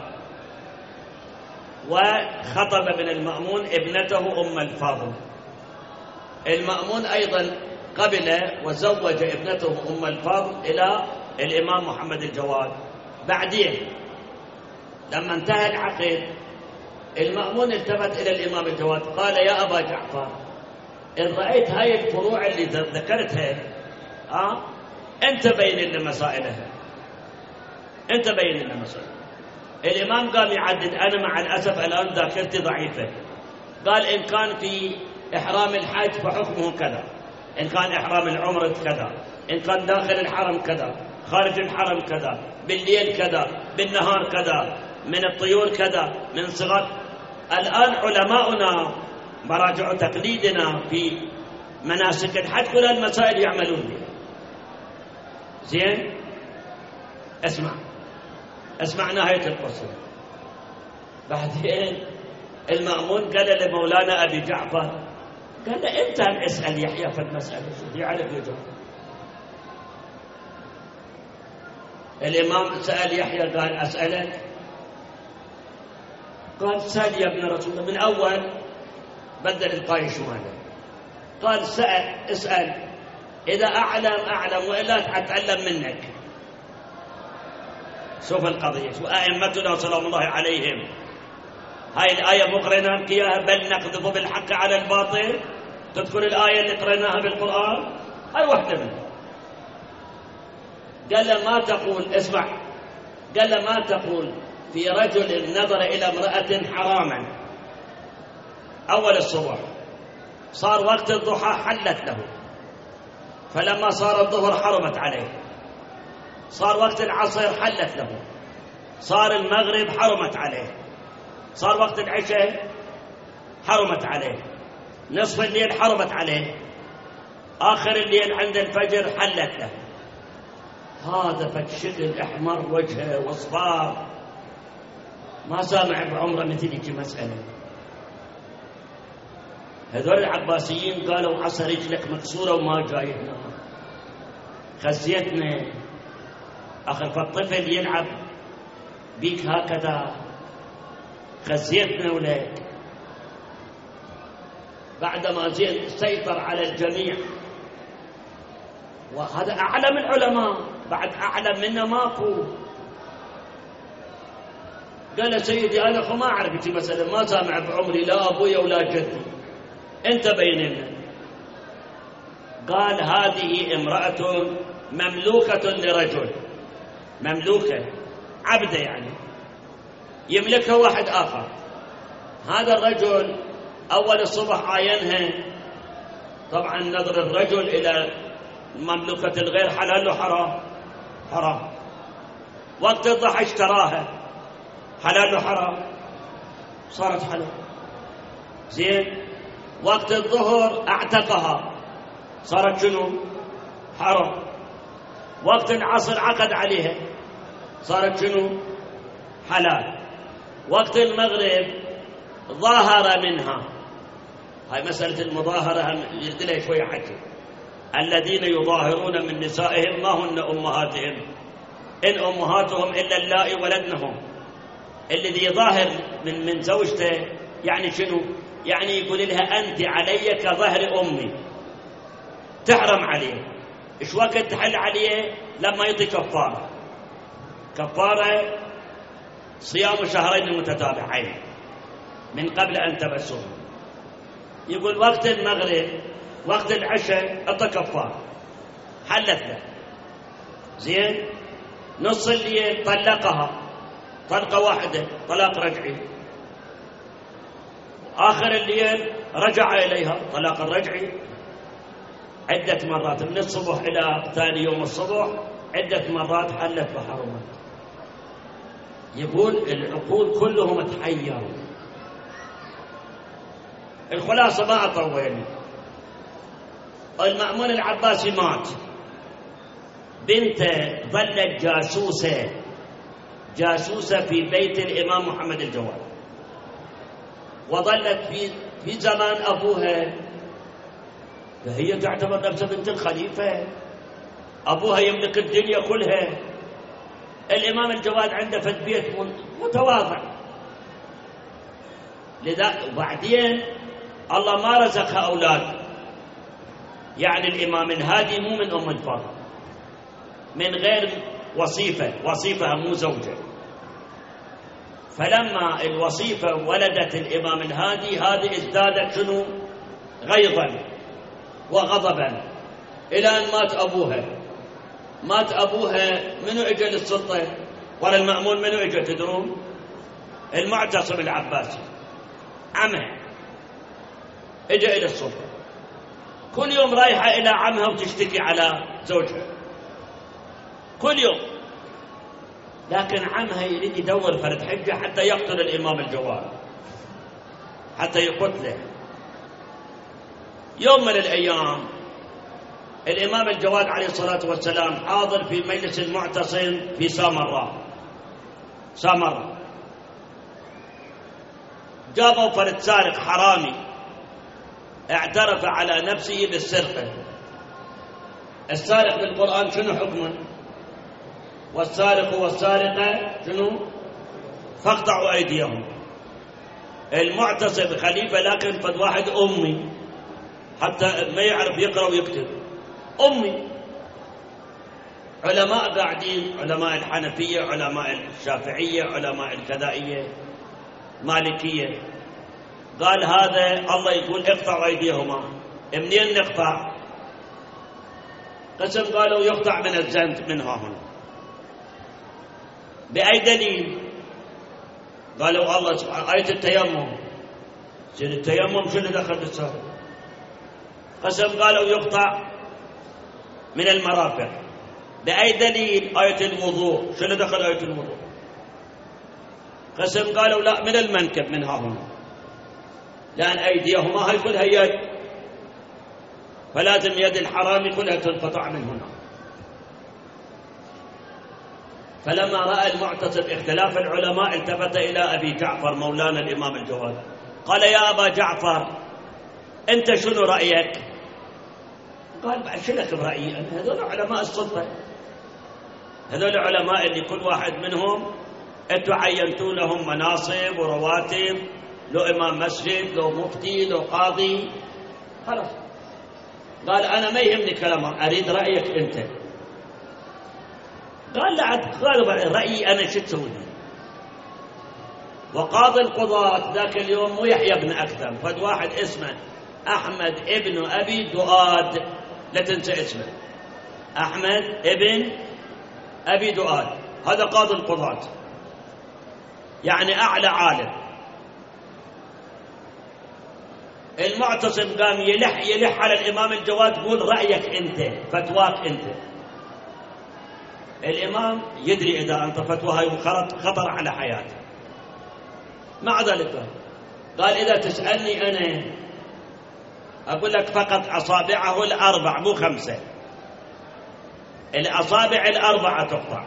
وخطب من المأمون ابنته أم الفضل. المأمون أيضا قبل وزوج ابنته أم الفضل إلى الإمام محمد الجواد. بعدين لما انتهى العقد المأمون التفت إلى الإمام الجواد قال: يا أبا جعفر، إن رأيت هاي الفروع اللي ذكرتها أنت بين لنا مسائلها، أنت بين لنا مسائلها. الإمام قام يعدد. أنا مع الأسف الآن ذاكرتي ضعيفة. قال: إن كان في إحرام الحج فحكمه كذا، إن كان إحرام العمرة كذا، إن كان داخل الحرم كذا، خارج الحرم كذا، بالليل كذا، بالنهار كذا، من الطيور كذا، من صغر. الآن علماؤنا مراجع تقليدنا في مناسك الحج كل المسائل يعملون بها. زين، اسمع نهاية القصة. بعدين المأمون قال لمولانا أبي جعفر، قال له: أنت اسأل يحيى في المسألة شو يعرف يجاوب. الإمام سأل يحيى قال: أسألك؟ قال: سأل يا ابن رسول الله. من أول بدل القاي شماله. قال: اسأل، إذا أعلم وإلا أتعلم منك. شوف القضية، وأئمتنا سلام الله عليهم هاي الآية مقرنة إياها: بل نقذف بالحق على الباطل. تذكر الآية اللي قرأناها بالقرآن؟ هاي واحدة منها. قال له: ما تقول، اسمع، قال له: ما تقول في رجل نظر إلى امرأة حراما أول الصبح، صار وقت الضحى حلت له، فلما صار الظهر حرمت عليه، صار وقت العصر حلت له، صار المغرب حرمت عليه، صار وقت العشاء حرمت عليه، نصف الليل حرمت عليه، آخر الليل عند الفجر حلت له. هذا فشكل احمر وجهه واصفار، ما سامع بعمره مثل مسألة. هذول العباسيين قالوا: عصا رجلك مكسورة وما جاي هنا، خزيتنا. آخر فالطفل يلعب بيك هكذا، خزيتنا ولك. بعدما زين سيطر على الجميع، وهذا أعلم العلماء، بعد أعلم منا ماكو. قال: سيدي أنا ما أعرف مسألة، ما سامع بعمري لا أبويا ولا جدي، أنت بيننا. قال: هذه امرأة مملوكة لرجل، مملوكة عبدة يعني، يملكها واحد آخر. هذا الرجل أول الصبح عاينها. طبعا نظر الرجل إلى مملكة الغير حلال وحرام، حرام. وقت الضحى اشتراها، حلال وحرام، صارت حلال. زين، وقت الظهر اعتقها، صارت شنو؟ حرام. وقت العصر عقد عليها، صارت شنو؟ حلال. وقت المغرب ظاهر منها. هاي مسألة المظاهرة يدلها شوية حكي. الذين يظاهرون من نسائهم ما هن أمهاتهم إن أمهاتهم إلا اللائي ولدنهم. الذي يظاهر من زوجته يعني شنو؟ يعني يقول لها أنت علي كظهر أمي، تحرم عليه. إيش وقت تحل عليه؟ لما يعطي كفارة. كفارة صيام شهرين متتابعين من قبل أن تبسم. يقول وقت المغرب وقت العشاء أعطى كفارة، حلت له. زين، نص الليل طلقها طلقة واحدة طلاق رجعي، آخر الليل رجع إليها طلاق الرجعي عدة مرات، من الصبح إلى ثاني يوم الصبح عدة مرات حلت بحرمت. يقول العقول كلهم تحيروا. الخلاصة ما أطول، المأمون العباسي مات، بنته ظلت جاسوسة في بيت الإمام محمد الجواد، وظلت في زمان أبوها، فهي تعتبر نفسها بنت الخليفة، أبوها يملك الدنيا كلها. الإمام الجواد عنده في البيت متواضع، لذا وبعدين الله ما رزقها أولاد، يعني الإمام الهادي مو من أم الفضل، من غير وصيفة مو زوجة. فلما الوصيفة ولدت الإمام الهادي، هذه ازدادت شنو؟ غيظا وغضبا، إلى أن مات أبوها. منو إجا للسلطة ولا المأمون؟ منو إجا تدرون؟ المعتصم العباسي عمه إجا إلى السلطة، كل يوم رايحة إلى عمها وتشتكي على زوجها كل يوم، لكن عمها يريد يدور فرد حجة حتى يقتل الإمام الجواد، حتى يقتله. يوم من الأيام الإمام الجواد عليه الصلاة والسلام حاضر في مجلس المعتصم في سامراء، جابوا فرد سارق حرامي اعترف على نفسه بالسرقة. السارق بالقرآن شنو حكمه؟ والسارق والسارقة شنو؟ فاقطعوا أيديهم. المعتصم خليفة، لكن فد واحد أمي حتى ما يعرف يقرأ ويكتب، أمي. علماء قاعدين، علماء الحنفية، علماء الشافعية، علماء الكذائية، مالكية، قال هذا الله يقول اقطعوا أيديهما، منين نقطع؟ قسم قالوا يقطع من الزند منها هنا. بأي دليل؟ قالوا الله سبحانه آية التيمم. زين التيمم شنو دخل بالسارق؟ قسم قالوا يقطع من المرافق. بأي دليل؟ آية الوضوء. شنو دخل آية الوضوء؟ قسم قالوا لا، من المنكب منها هنا، لأن أيديهما هاي كلها يد، فلازم يد الحرام كلها تنقطع من هنا. فلما رأى المعتصم اختلاف العلماء التفت إلى أبي جعفر مولانا الإمام الجواد، قال يا أبا جعفر أنت شنو رأيك؟ قال بعد شلك برأيي أنا؟ هذول علماء السلطة، هذول علماء اللي كل واحد منهم أنتوا عينتوا لهم مناصب ورواتب، لو إمام مسجد، لو مفتي، لو قاضي، خلاص. قال أنا ما يهمني كلامك، أريد رأيك أنت. قال قالوا رأيي أنا شو تسوي؟ وقاضي القضاة ذاك اليوم مو يحيى بن أكثم، فد واحد اسمه أحمد ابن أبي دؤاد، لا تنسى اسمه، أحمد ابن أبي دؤاد، هذا قاضي القضاة، يعني أعلى عالم. المعتصم قام يلح على الإمام الجواد، قول رأيك أنت، فتواك أنت. الإمام يدري إذا أنت فتوى خطر على حياته، مع ذلك قال إذا تسألني أنا أقول لك فقط أصابعه الأربع مو 5، الأصابع الأربعة تقطع.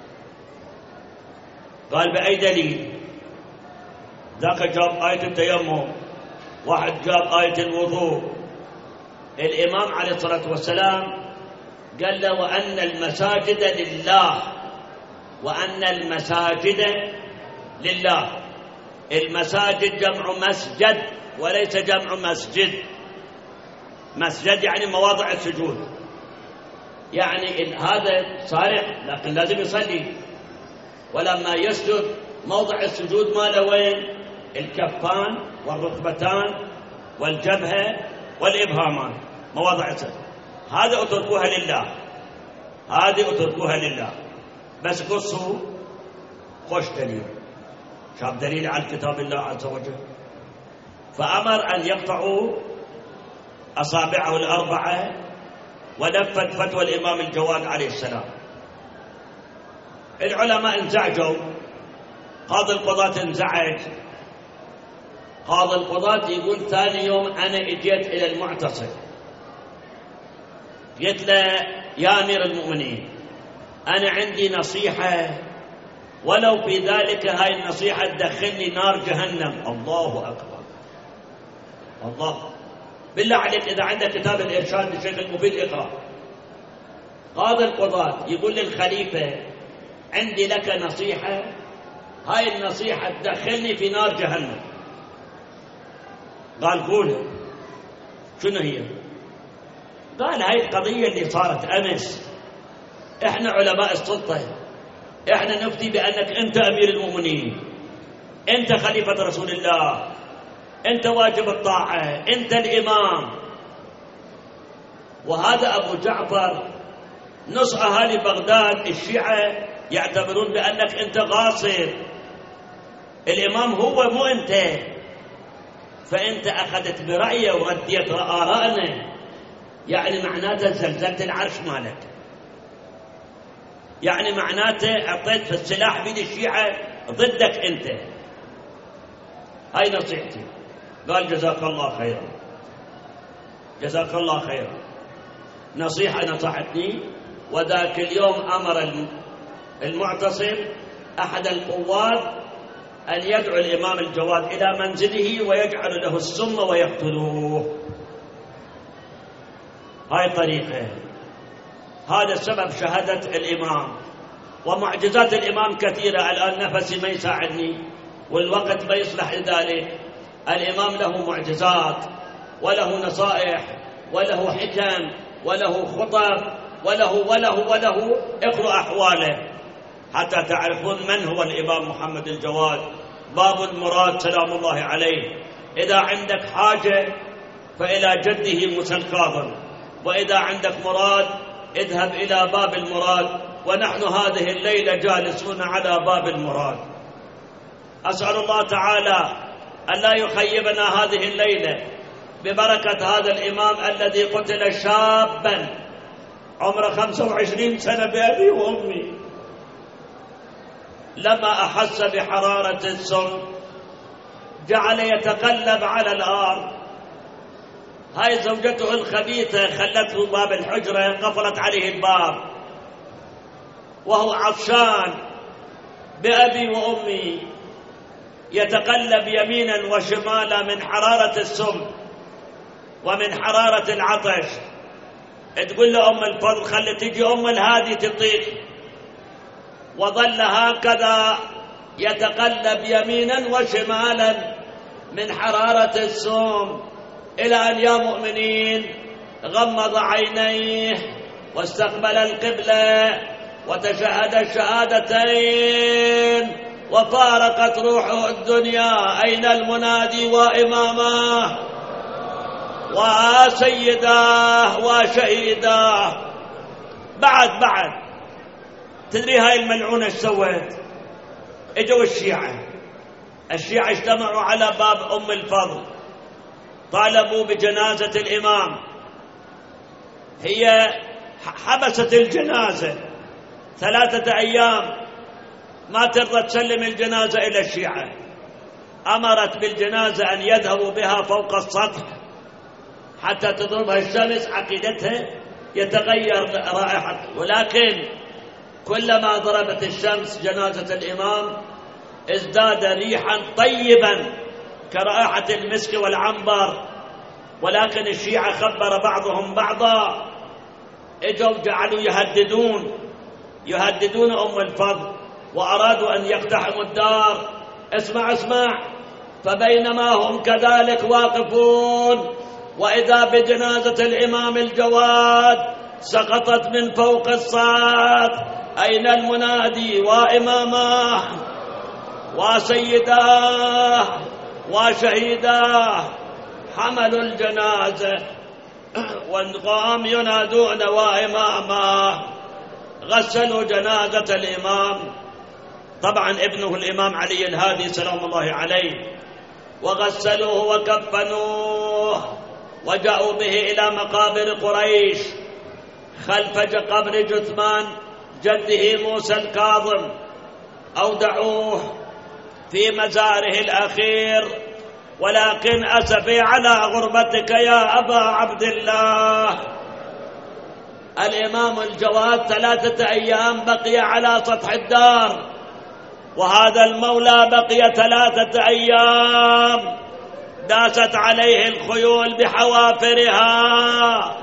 قال بأي دليل؟ ذاك جاب آية التيمم، واحد جاب آية الوضوء. الإمام عليه الصلاة والسلام قال له وأن المساجد لله، وأن المساجد لله. المساجد جمع مسجد وليس جمع مسجد. مسجد يعني مواضع السجود، يعني هذا صالح لكن لازم يصلي، ولما يسجد موضع السجود ماله وين؟ الكفان والركبتان والجبهة والإبهامان، مواضع السجود. هذا اتركوها لله، هذه اتركوها لله. بس قصوا خوش دليل، شاف دليل على كتاب الله عز وجل، فأمر أن يقطعوا أصابعه الأربعة، ونفذ فتوى الإمام الجواد عليه السلام. العلماء انزعجوا، قاضي القضاة انزعج. قاضي القضاة يقول ثاني يوم أنا اجيت إلى المعتصم، قلت له يا أمير المؤمنين أنا عندي نصيحة، ولو في ذلك هاي النصيحة تدخلني نار جهنم. الله أكبر، الله بالله عليك إذا عندك كتاب الإرشاد للشيخ المفيد اقرأ. قاضي القضاة يقول للخليفة عندي لك نصيحة، هاي النصيحة تدخلني في نار جهنم. قال قولها. شنو هي؟ قال هاي القضية اللي صارت أمس، إحنا علماء السلطة، إحنا نفتي بأنك أنت أمير المؤمنين، أنت خليفة رسول الله، أنت واجب الطاعة، أنت الإمام، وهذا أبو جعفر نص أهالي بغداد الشيعة يعتبرون بأنك أنت غاصب، الإمام هو مو أنت، فأنت أخذت برأيه ورديت آراءنا، يعني معناته زلزلت العرش مالك، يعني معناته أعطيت في السلاح بيد الشيعة ضدك أنت. هاي نصيحتي. قال جزاك الله خيرا، جزاك الله خيرا، نصيحة نصحتني. وذاك اليوم أمر المعتصم أحد القوات أن يدعو الإمام الجواد إلى منزله ويجعل له السم ويقتلوه. هاي طريقة، هذا سبب شهادة الإمام. ومعجزات الإمام كثيرة، الآن نفسي ما يساعدني والوقت ما يصلح لذلك. الإمام له معجزات وله نصائح وله حكم وله خطب وله اقرأ أحواله حتى تعرفون من هو الإمام محمد الجواد. باب المراد سلام الله عليه، إذا عندك حاجة فإلى جده موسى الكاظم، وإذا عندك مراد اذهب إلى باب المراد، ونحن هذه الليلة جالسون على باب المراد. أسأل الله تعالى أن لا يخيبنا هذه الليلة ببركة هذا الإمام الذي قتل شابا عمره 25 سنة بأبي وأمي، لما أحس بحرارة السم جعل يتقلب على الأرض. هاي زوجته الخبيثة خلته باب الحجرة، قفلت عليه الباب وهو عطشان بأبي وأمي، يتقلب يمينا وشمالا من حرارة السم ومن حرارة العطش. تقول له أم الفضل خلي تجي أم الهادي تطيق، وظل هكذا يتقلب يمينا وشمالا من حرارة السم إلى أن يا مؤمنين غمض عينيه واستقبل القبلة وتشهد الشهادتين وفارقت روحه الدنيا. أين المنادي وإمامه وسيداه وشهيداه؟ بعد تدري هاي الملعونة ايش سوت؟ اجوا الشيعة اجتمعوا على باب أم الفضل، طالبوا بجنازة الإمام. هي حبست الجنازة 3 أيام، ما ترضى تسلم الجنازة إلى الشيعة، أمرت بالجنازة أن يذهبوا بها فوق السطح حتى تضربها الشمس، عقيدتها يتغير رائحة. ولكن كلما ضربت الشمس جنازة الإمام ازداد ريحا طيبا كرائحة المسك والعنبر. ولكن الشيعة خبر بعضهم بعضا، اجوا جعلوا يهددون أم الفضل، وأرادوا أن يقتحموا الدار. اسمع فبينما هم كذلك واقفون وإذا بجنازة الإمام الجواد سقطت من فوق السطح. أين المنادي وإمامه وسيداه وشهيداه؟ حملوا الجنازة وانقام ينادون وإمامه. غسلوا جنازة الإمام، طبعا ابنه الإمام علي الهادي سلام الله عليه، وغسلوه وكفنوه وجاءوا به إلى مقابر قريش خلف قبر جثمان جده موسى الكاظم، أودعوه في مزاره الأخير. ولكن أسفي على غربتك يا أبا عبد الله، الإمام الجواد 3 أيام بقي على سطح الدار، وهذا المولى بقي 3 أيام داست عليه الخيول بحوافرها.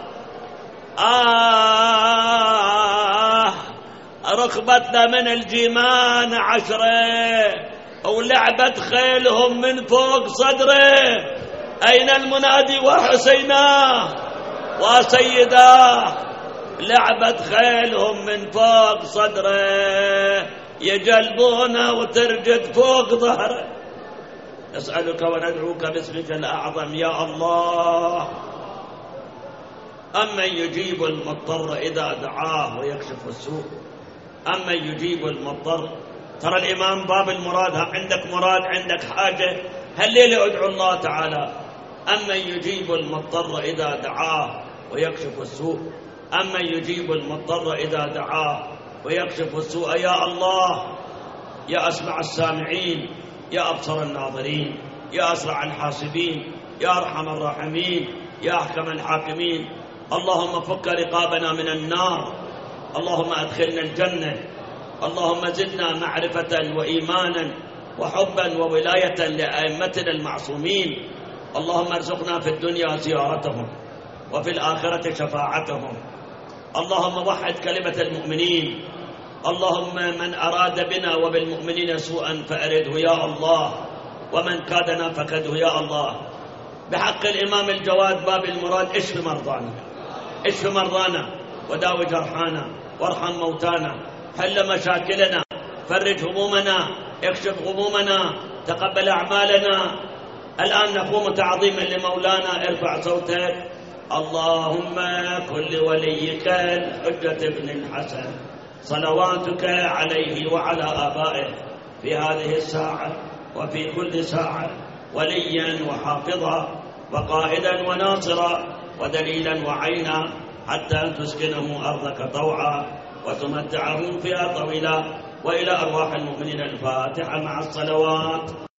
ركبتنا من الجيمان 10 ولعبت خيلهم من فوق صدره. أين المنادي وحسينا وسيدا؟ لعبت خيلهم من فوق صدره، يجلبونه وترجد فوق ظهره. نسألك وندعوك باسمك الأعظم يا الله. أمن يجيب المضطر إذا دعاه ويكشف السوء، أمن يجيب المضطر. ترى الإمام باب المراد، عندك مراد، عندك حاجة، هالليلة ادعو الله تعالى. أمن يجيب المضطر إذا دعاه ويكشف السوء، أمن يجيب المضطر إذا دعاه ويكشف السوء. يا الله، يا أسمع السامعين، يا أبصر الناظرين، يا أسرع الحاسبين، يا أرحم الراحمين، يا أحكم الحاكمين. اللهم فك رقابنا من النار، اللهم أدخلنا الجنة، اللهم زدنا معرفة وإيمانا وحبا وولاية لأئمتنا المعصومين. اللهم ارزقنا في الدنيا زيارتهم وفي الآخرة شفاعتهم. اللهم وحد كلمة المؤمنين. اللهم من أراد بنا وبالمؤمنين سوءا فأرده يا الله، ومن كادنا فكده يا الله. بحق الإمام الجواد باب المراد، اشف مرضانا، اشف مرضانا وداوي جرحانا وارحم موتانا، حل مشاكلنا، فرج همومنا، اكشف غمومنا، تقبل أعمالنا. الآن نقوم تعظيما لمولانا. ارفع صوتك. اللهم كل وليك الحجة بن الحسن صلواتك عليه وعلى آبائه في هذه الساعة وفي كل ساعة وليا وحافظا وقائدا وناصرا ودليلا وعينا، حتى تسكنه أرضك طوعا وتمتعه فيها طويلا. وإلى أرواح المؤمنين الفاتحة مع الصلوات.